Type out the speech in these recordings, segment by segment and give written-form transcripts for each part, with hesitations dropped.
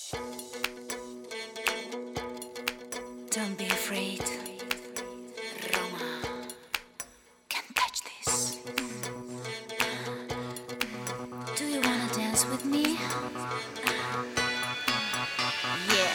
Don't be afraid, Roma. Can't touch this. Do you wanna dance with me? Yeah.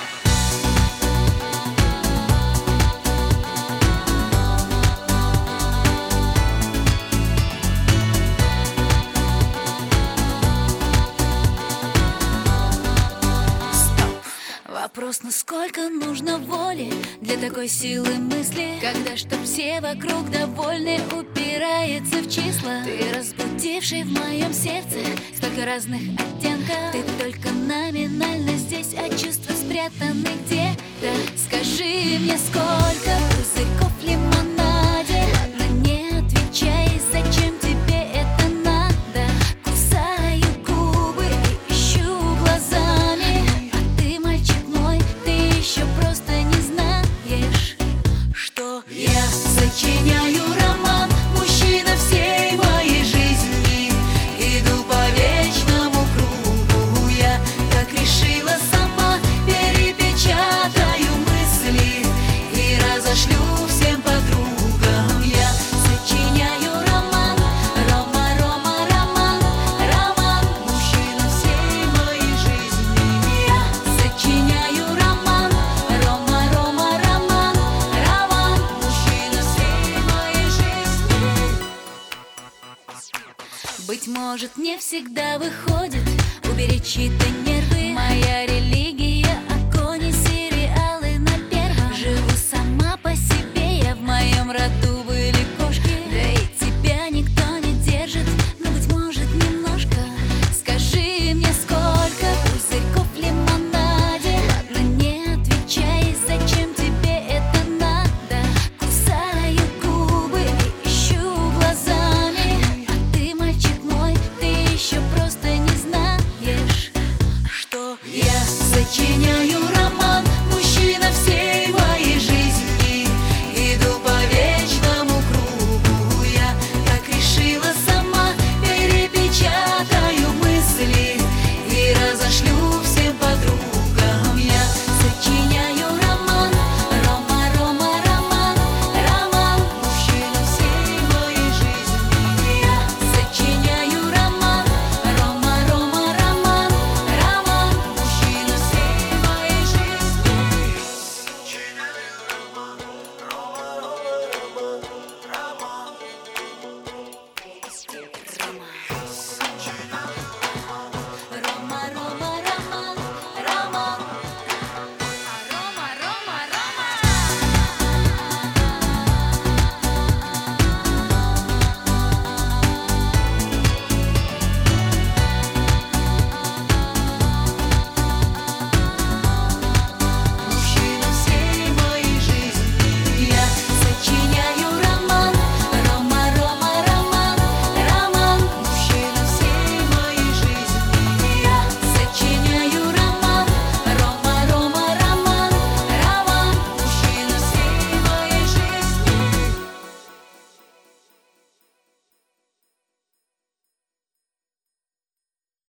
Вопрос, насколько нужно воли для такой силы мысли, когда чтоб все вокруг довольны, упирается в числа. Ты разбудивший в моем сердце столько разных оттенков. Ты только номинально здесь, а чувства спрятаны где-то. Скажи мне, сколько пузырьков в лимонаде? Ладно, не отвечай, зачем тебе это надо? Кусаю губы и ищу глазами, а ты, мальчик мой, ты еще просто не знаешь, что я сочиняю роман, мужчина всей моей жизни. Иду по вечному кругу, я как решила сама, перепечатаю мысли и разошлю всем подругам. Я сочиняю роман, Рома, Рома, роман, роман, мужчина всей моей жизни. Я сочиняю роман, Рома, Рома, роман, роман, мужчина всей моей жизни. Быть может, не всегда выходит уберечь чьи-то нервы. Моя